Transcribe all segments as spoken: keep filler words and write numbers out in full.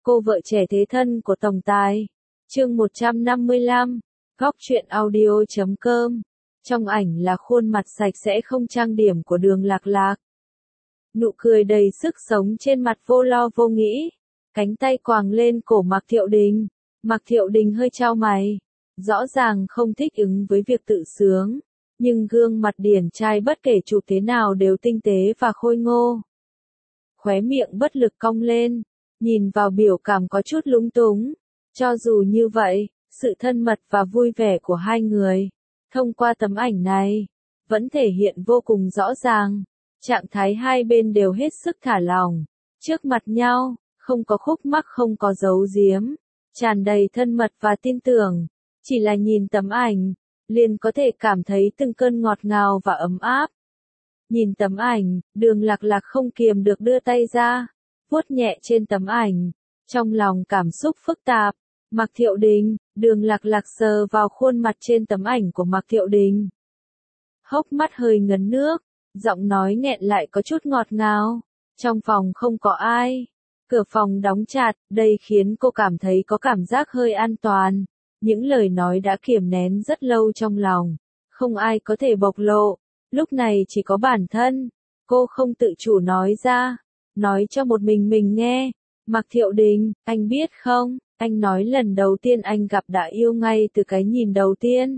Cô vợ trẻ thế thân của tổng tài. Chương một trăm năm mươi lăm, góc truyện audio chấm com. Trong ảnh là khuôn mặt sạch sẽ không trang điểm của Đường Lạc Lạc. Nụ cười đầy sức sống trên mặt vô lo vô nghĩ. Cánh tay quàng lên cổ Mạc Thiệu Đình. Mạc Thiệu Đình hơi chau mày. Rõ ràng không thích ứng với việc tự sướng. Nhưng gương mặt điển trai bất kể chụp thế nào đều tinh tế và khôi ngô. Khóe miệng bất lực cong lên. Nhìn vào biểu cảm có chút lúng túng. Cho dù như vậy, sự thân mật và vui vẻ của hai người, thông qua tấm ảnh này, vẫn thể hiện vô cùng rõ ràng. Trạng thái hai bên đều hết sức thả lỏng, trước mặt nhau, không có khúc mắc không có giấu giếm, tràn đầy thân mật và tin tưởng. Chỉ là nhìn tấm ảnh, liền có thể cảm thấy từng cơn ngọt ngào và ấm áp. Nhìn tấm ảnh, Đường Lạc Lạc không kiềm được đưa tay ra, vuốt nhẹ trên tấm ảnh, trong lòng cảm xúc phức tạp. Mạc Thiệu Đình, Đường Lạc Lạc sờ vào khuôn mặt trên tấm ảnh của Mạc Thiệu Đình. Hốc mắt hơi ngấn nước, giọng nói nghẹn lại có chút ngọt ngào. Trong phòng không có ai, cửa phòng đóng chặt, đây khiến cô cảm thấy có cảm giác hơi an toàn. Những lời nói đã kiềm nén rất lâu trong lòng, không ai có thể bộc lộ, lúc này chỉ có bản thân. Cô không tự chủ nói ra, nói cho một mình mình nghe. Mạc Thiệu Đình, anh biết không, anh nói lần đầu tiên anh gặp đã yêu ngay từ cái nhìn đầu tiên.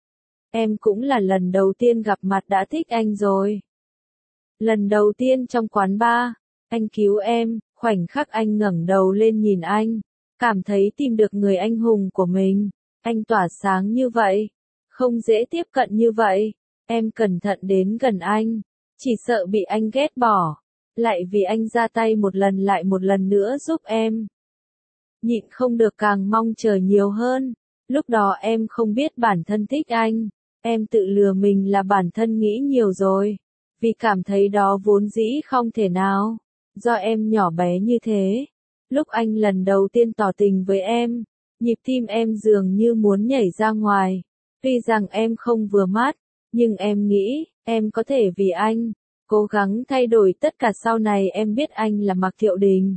Em cũng là lần đầu tiên gặp mặt đã thích anh rồi. Lần đầu tiên trong quán bar, anh cứu em, khoảnh khắc anh ngẩng đầu lên nhìn anh, cảm thấy tìm được người anh hùng của mình. Anh tỏa sáng như vậy, không dễ tiếp cận như vậy. Em cẩn thận đến gần anh, chỉ sợ bị anh ghét bỏ. Lại vì anh ra tay một lần lại một lần nữa giúp em. Nhịn không được càng mong chờ nhiều hơn. Lúc đó em không biết bản thân thích anh. Em tự lừa mình là bản thân nghĩ nhiều rồi. Vì cảm thấy đó vốn dĩ không thể nào. Do em nhỏ bé như thế. Lúc anh lần đầu tiên tỏ tình với em, nhịp tim em dường như muốn nhảy ra ngoài. Tuy rằng em không vừa mắt, nhưng em nghĩ, em có thể vì anh cố gắng thay đổi tất cả. Sau này em biết anh là Mạc Thiệu Đình,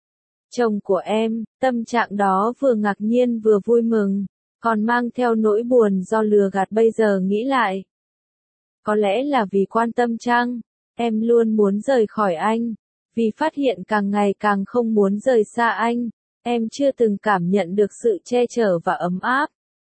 chồng của em. Tâm trạng đó vừa ngạc nhiên vừa vui mừng, còn mang theo nỗi buồn do lừa gạt. Bây giờ nghĩ lại, có lẽ là vì quan tâm chăng? Em luôn muốn rời khỏi anh, vì phát hiện càng ngày càng không muốn rời xa anh. Em chưa từng cảm nhận được sự che chở và ấm áp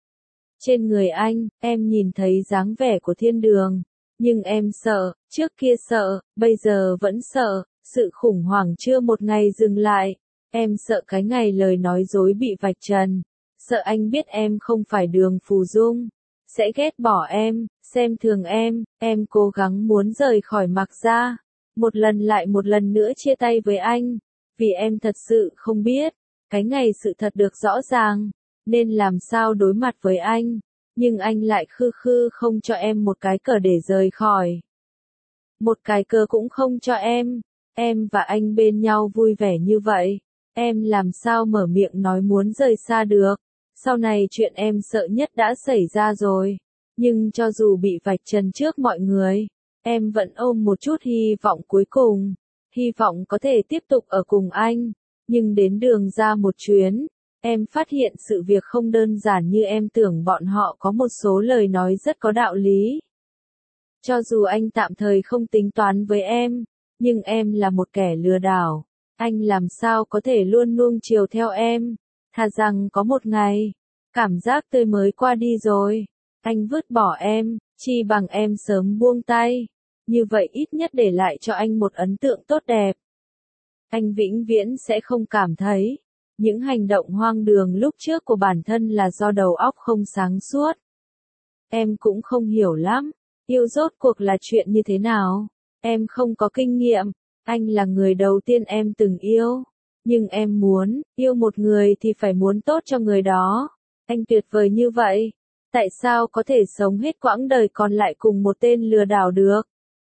trên người anh. Em nhìn thấy dáng vẻ của thiên đường, nhưng em sợ, trước kia sợ, bây giờ vẫn sợ. Sự khủng hoảng chưa một ngày dừng lại. Em sợ cái ngày lời nói dối bị vạch trần. Sợ anh biết em không phải Đường Phù Dung, sẽ ghét bỏ em, xem thường em. Em cố gắng muốn rời khỏi Mạc gia, một lần lại một lần nữa chia tay với anh. Vì em thật sự không biết, cái ngày sự thật được rõ ràng, nên làm sao đối mặt với anh. Nhưng anh lại khư khư không cho em một cái cờ để rời khỏi. Một cái cờ cũng không cho em. Em và anh bên nhau vui vẻ như vậy. Em làm sao mở miệng nói muốn rời xa được. Sau này chuyện em sợ nhất đã xảy ra rồi. Nhưng cho dù bị vạch trần trước mọi người, em vẫn ôm một chút hy vọng cuối cùng. Hy vọng có thể tiếp tục ở cùng anh. Nhưng đến đường ra một chuyến, em phát hiện sự việc không đơn giản như em tưởng. Bọn họ có một số lời nói rất có đạo lý. Cho dù anh tạm thời không tính toán với em, nhưng em là một kẻ lừa đảo. Anh làm sao có thể luôn nuông chiều theo em. Thà rằng có một ngày, cảm giác tươi mới qua đi rồi, anh vứt bỏ em, chi bằng em sớm buông tay. Như vậy ít nhất để lại cho anh một ấn tượng tốt đẹp. Anh vĩnh viễn sẽ không cảm thấy những hành động hoang đường lúc trước của bản thân là do đầu óc không sáng suốt. Em cũng không hiểu lắm, yêu rốt cuộc là chuyện như thế nào. Em không có kinh nghiệm, anh là người đầu tiên em từng yêu. Nhưng em muốn, yêu một người thì phải muốn tốt cho người đó. Anh tuyệt vời như vậy, tại sao có thể sống hết quãng đời còn lại cùng một tên lừa đảo được?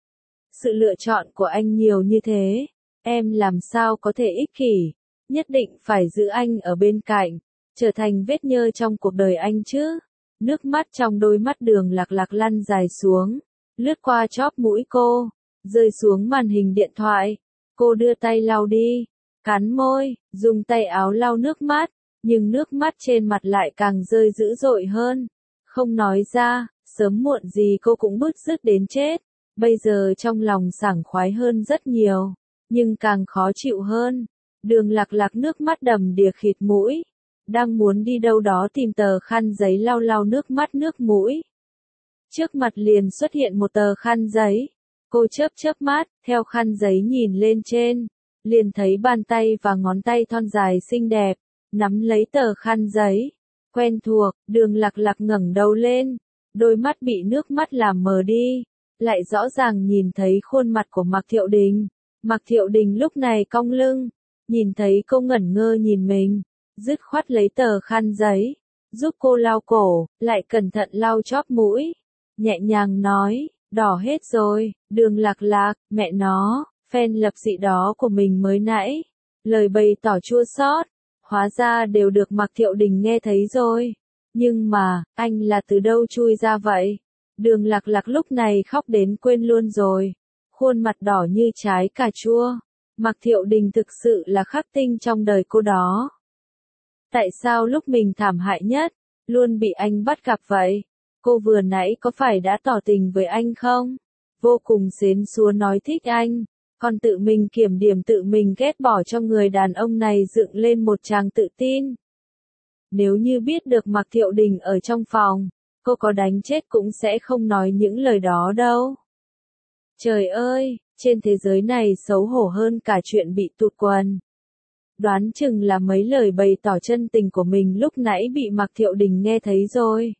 Sự lựa chọn của anh nhiều như thế, em làm sao có thể ích kỷ, nhất định phải giữ anh ở bên cạnh, trở thành vết nhơ trong cuộc đời anh chứ? Nước mắt trong đôi mắt Đường Lạc Lạc lăn dài xuống, lướt qua chóp mũi cô, rơi xuống màn hình điện thoại. Cô đưa tay lau đi, cắn môi, dùng tay áo lau nước mắt, nhưng nước mắt trên mặt lại càng rơi dữ dội hơn. Không nói ra, sớm muộn gì cô cũng bứt rứt đến chết. Bây giờ trong lòng sảng khoái hơn rất nhiều, nhưng càng khó chịu hơn. Đường Lạc Lạc nước mắt đầm đìa khịt mũi, đang muốn đi đâu đó tìm tờ khăn giấy lau lau nước mắt nước mũi. Trước mặt liền xuất hiện một tờ khăn giấy. Cô chớp chớp mắt, theo khăn giấy nhìn lên trên, liền thấy bàn tay và ngón tay thon dài xinh đẹp, nắm lấy tờ khăn giấy. Quen thuộc, Đường Lạc Lạc ngẩng đầu lên, đôi mắt bị nước mắt làm mờ đi, lại rõ ràng nhìn thấy khuôn mặt của Mạc Thiệu Đình. Mạc Thiệu Đình lúc này cong lưng, nhìn thấy cô ngẩn ngơ nhìn mình, dứt khoát lấy tờ khăn giấy, giúp cô lau cổ, lại cẩn thận lau chóp mũi, nhẹ nhàng nói, đỏ hết rồi. Đường Lạc Lạc, mẹ nó, fan lập dị đó của mình mới nãy, lời bày tỏ chua xót, hóa ra đều được Mạc Thiệu Đình nghe thấy rồi. Nhưng mà, anh là từ đâu chui ra vậy? Đường Lạc Lạc lúc này khóc đến quên luôn rồi, khuôn mặt đỏ như trái cà chua. Mạc Thiệu Đình thực sự là khắc tinh trong đời cô đó. Tại sao lúc mình thảm hại nhất, luôn bị anh bắt gặp vậy? Cô vừa nãy có phải đã tỏ tình với anh không? Vô cùng xến xúa nói thích anh, còn tự mình kiểm điểm tự mình ghét bỏ cho người đàn ông này dựng lên một tràng tự tin. Nếu như biết được Mạc Thiệu Đình ở trong phòng, cô có đánh chết cũng sẽ không nói những lời đó đâu. Trời ơi, trên thế giới này xấu hổ hơn cả chuyện bị tụt quần. Đoán chừng là mấy lời bày tỏ chân tình của mình lúc nãy bị Mạc Thiệu Đình nghe thấy rồi.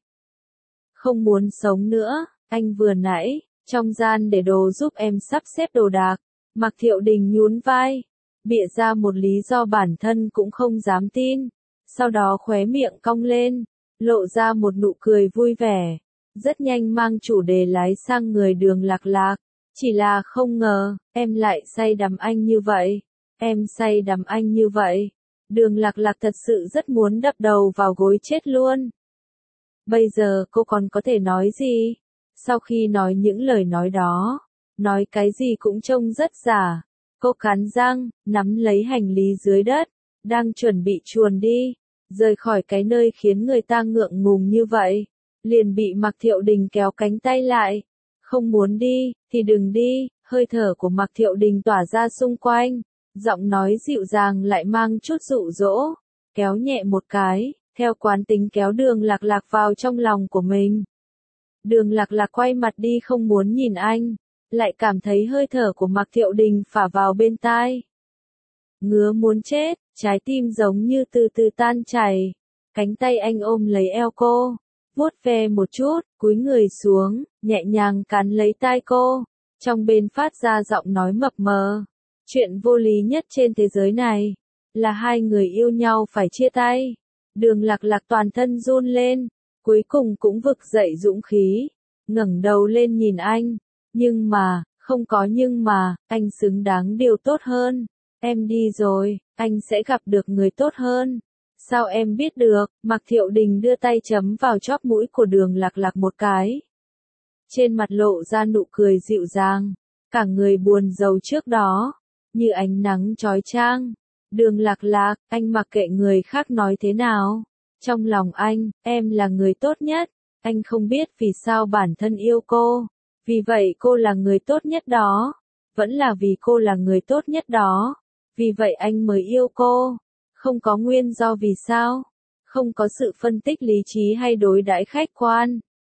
Không muốn sống nữa, anh vừa nãy, trong gian để đồ giúp em sắp xếp đồ đạc. Mạc Thiệu Đình nhún vai, bịa ra một lý do bản thân cũng không dám tin, sau đó khóe miệng cong lên, lộ ra một nụ cười vui vẻ, rất nhanh mang chủ đề lái sang người Đường Lạc Lạc. Chỉ là không ngờ, em lại say đắm anh như vậy, em say đắm anh như vậy. Đường Lạc Lạc thật sự rất muốn đập đầu vào gối chết luôn. Bây giờ cô còn có thể nói gì? Sau khi nói những lời nói đó, nói cái gì cũng trông rất giả. Cô cắn răng, nắm lấy hành lý dưới đất, đang chuẩn bị chuồn đi, rời khỏi cái nơi khiến người ta ngượng ngùng như vậy. Liền bị Mạc Thiệu Đình kéo cánh tay lại. Không muốn đi, thì đừng đi. Hơi thở của Mạc Thiệu Đình tỏa ra xung quanh, giọng nói dịu dàng lại mang chút dụ dỗ, kéo nhẹ một cái, theo quán tính kéo Đường Lạc Lạc vào trong lòng của mình. Đường Lạc Lạc quay mặt đi không muốn nhìn anh, lại cảm thấy hơi thở của Mạc Thiệu Đình phả vào bên tai. Ngứa muốn chết, trái tim giống như từ từ tan chảy. Cánh tay anh ôm lấy eo cô, vuốt ve một chút, cúi người xuống, nhẹ nhàng cắn lấy tai cô, trong bên phát ra giọng nói mập mờ. Chuyện vô lý nhất trên thế giới này, là hai người yêu nhau phải chia tay. Đường Lạc Lạc toàn thân run lên, cuối cùng cũng vực dậy dũng khí, ngẩng đầu lên nhìn anh. Nhưng mà, không có nhưng mà, anh xứng đáng điều tốt hơn. Em đi rồi, anh sẽ gặp được người tốt hơn. Sao em biết được? Mạc Thiệu Đình đưa tay chấm vào chóp mũi của Đường Lạc Lạc một cái. Trên mặt lộ ra nụ cười dịu dàng, cả người buồn rầu trước đó, như ánh nắng chói chang. Đường Lạc Lạc, anh mặc kệ người khác nói thế nào. Trong lòng anh, em là người tốt nhất. Anh không biết vì sao bản thân yêu cô. Vì vậy cô là người tốt nhất đó. Vẫn là vì cô là người tốt nhất đó. Vì vậy anh mới yêu cô. Không có nguyên do vì sao. Không có sự phân tích lý trí hay đối đãi khách quan.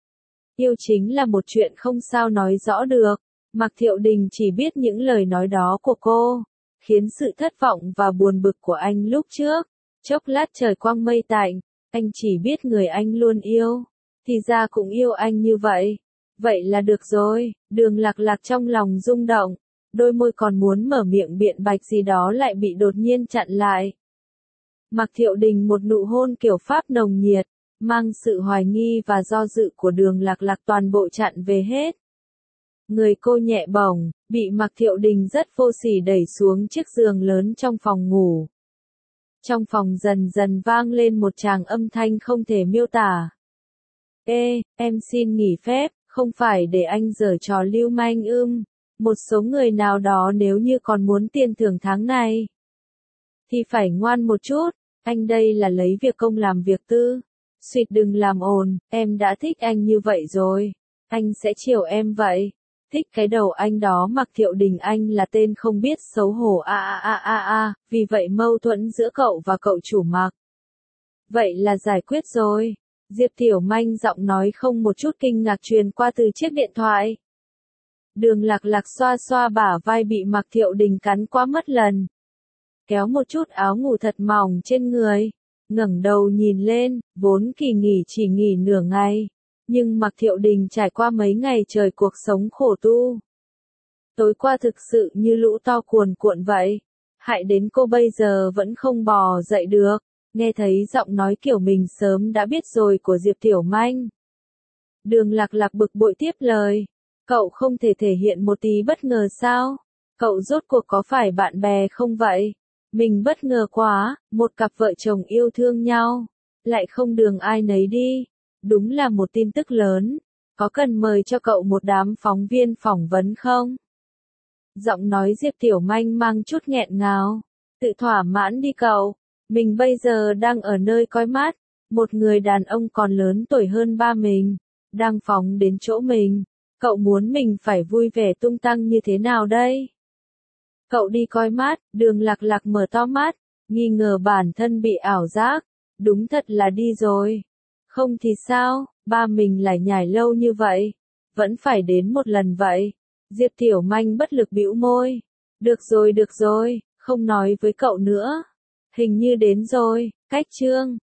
Yêu chính là một chuyện không sao nói rõ được. Mạc Thiệu Đình chỉ biết những lời nói đó của cô, khiến sự thất vọng và buồn bực của anh lúc trước. Chốc lát trời quang mây tạnh, anh chỉ biết người anh luôn yêu, thì ra cũng yêu anh như vậy. Vậy là được rồi. Đường Lạc Lạc trong lòng rung động, đôi môi còn muốn mở miệng biện bạch gì đó lại bị đột nhiên chặn lại. Mạc Thiệu Đình một nụ hôn kiểu Pháp nồng nhiệt, mang sự hoài nghi và do dự của Đường Lạc Lạc toàn bộ chặn về hết. Người cô nhẹ bổng, bị Mạc Thiệu Đình rất vô sỉ đẩy xuống chiếc giường lớn trong phòng ngủ. Trong phòng dần dần vang lên một tràng âm thanh không thể miêu tả. Ê, em xin nghỉ phép, không phải để anh giở trò lưu manh ưm. Một số người nào đó nếu như còn muốn tiền thưởng tháng này, thì phải ngoan một chút, anh đây là lấy việc công làm việc tư. Xuyệt đừng làm ồn, em đã thích anh như vậy rồi, anh sẽ chiều em vậy. Thích cái đầu anh đó. Mạc Thiệu Đình anh là tên không biết xấu hổ a a a a a, vì vậy mâu thuẫn giữa cậu và cậu chủ Mạc. Vậy là giải quyết rồi. Diệp Tiểu Manh giọng nói không một chút kinh ngạc truyền qua từ chiếc điện thoại. Đường Lạc Lạc xoa xoa bả vai bị Mạc Thiệu Đình cắn quá mất lần. Kéo một chút áo ngủ thật mỏng trên người, ngẩng đầu nhìn lên, vốn kỳ nghỉ chỉ nghỉ nửa ngày. Nhưng Mạc Thiệu Đình trải qua mấy ngày trời cuộc sống khổ tu. Tối qua thực sự như lũ to cuồn cuộn vậy. Hại đến cô bây giờ vẫn không bò dậy được. Nghe thấy giọng nói kiểu mình sớm đã biết rồi của Diệp Tiểu Manh. Đường Lạc Lạc bực bội tiếp lời. Cậu không thể thể hiện một tí bất ngờ sao? Cậu rốt cuộc có phải bạn bè không vậy? Mình bất ngờ quá, một cặp vợ chồng yêu thương nhau. Lại không đường ai nấy đi. Đúng là một tin tức lớn. Có cần mời cho cậu một đám phóng viên phỏng vấn không? Giọng nói Diệp Tiểu Manh mang chút nghẹn ngào. Tự thỏa mãn đi cậu. Mình bây giờ đang ở nơi coi mát. Một người đàn ông còn lớn tuổi hơn ba mình. Đang phóng đến chỗ mình. Cậu muốn mình phải vui vẻ tung tăng như thế nào đây? Cậu đi coi mát. Đường Lạc Lạc mở to mắt. Nghi ngờ bản thân bị ảo giác. Đúng thật là đi rồi. Không thì sao, ba mình lại nhảy lâu như vậy. Vẫn phải đến một lần vậy. Diệp Tiểu Manh bất lực bĩu môi. Được rồi được rồi, không nói với cậu nữa. Hình như đến rồi, cách chương.